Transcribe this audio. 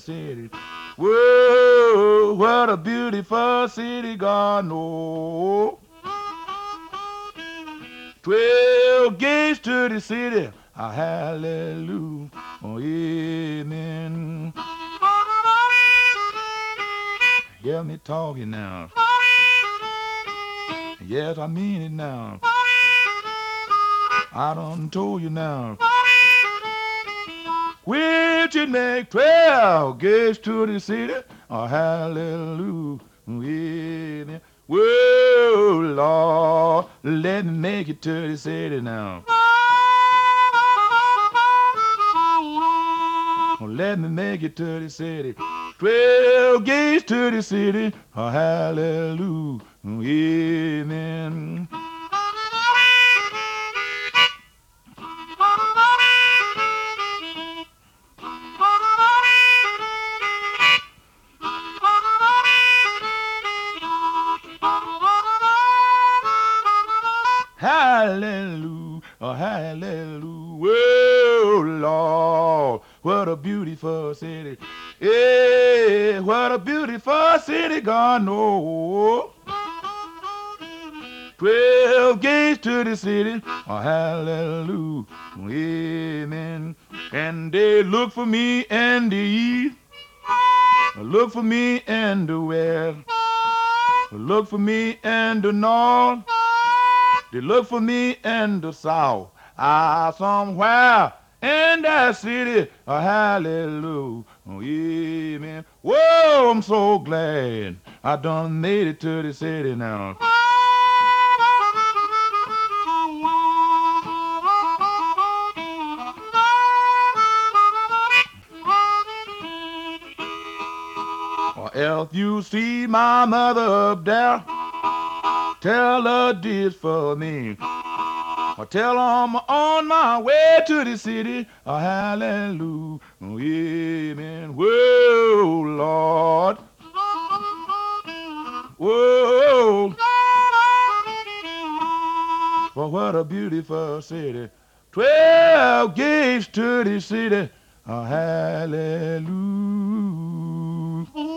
city. Whoa, what a beautiful city, God knows. 12 gates to the city. A hallelujah. Oh, amen. Hear me talking now. Yes, I mean it now. I done told you now. Which it make 12 gates to the city. Oh, hallelujah. Amen. Whoa, Lord, let me make it to the city now. Oh, let me make it to the city. 12 gates to the city. Oh, hallelujah. Amen. Hallelujah, oh, hallelujah. Whoa, Lord, what a beautiful city. Yeah, what a beautiful city, God knows. 12 gates to the city, oh, hallelujah, amen. And they look for me in the east, look for me in the west, look for me in the north. They look for me in the south. Somewhere in that city. Hallelujah. Oh, amen. Whoa, I'm so glad I done made it to the city now. Or if you see my mother up there, tell her this for me. I tell I'm on my way to the city. Hallelujah. Oh, amen. Whoa, Lord. Whoa. For what a beautiful city. 12 gates to the city. Hallelujah.